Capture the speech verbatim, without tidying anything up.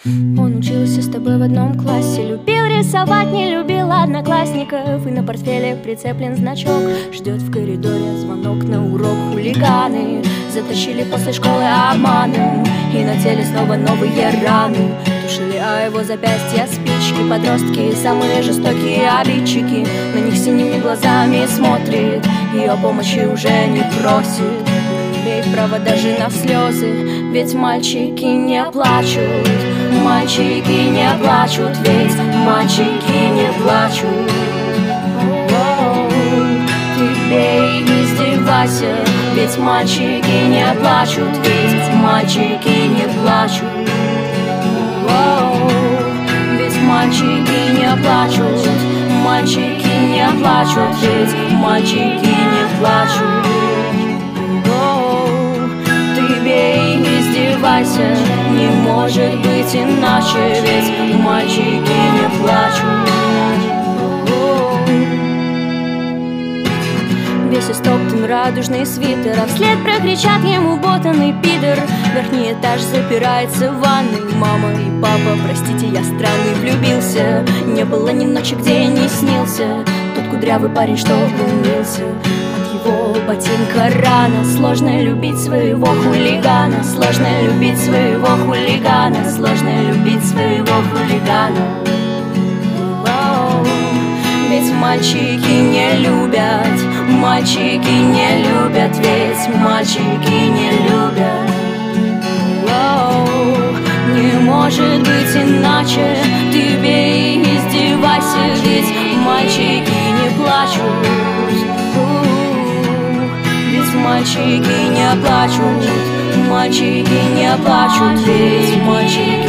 Он учился с тобой в одном классе, любил рисовать, не любил одноклассников. И на портфеле прицеплен значок, ждет в коридоре звонок на урок. Хулиганы затащили после школы обманом, и на теле снова новые раны. Тушили о его запястья спички. Подростки, самые жестокие обидчики, на них синими глазами смотрит и о помощи уже не просит. Имеет право даже на слезы, ведь мальчики не плачут. Мальчики не плачут, ведь мальчики не плачут. О-о-о, ты бей, издевайся, ведь мальчики не плачут, ведь мальчики не плачут. О-о-о, ведь мальчики не плачут, мальчики не плачут, ведь мальчики не плачут. Издевайся, не может быть иначе, ведь мальчики не плачут. Весь истоптан радужный свитер, а вслед прокричат ему ботаный пидор. Верхний этаж запирается в ванной. Мама и папа, простите, я странный, влюбился. Не было ни ночи, где я не снился тот кудрявый парень, что умился. Его ботинка рана. Сложно любить своего хулигана, сложно любить своего хулигана, сложно любить своего хулигана. О-о-о. Ведь мальчики не любят, мальчики не любят, ведь мальчики не любят. О-о-о. Не может быть иначе, ты бей, издевайся, ведь мальчики не плачут. Мальчики не плачут, мальчики не плачут, ведь мальчики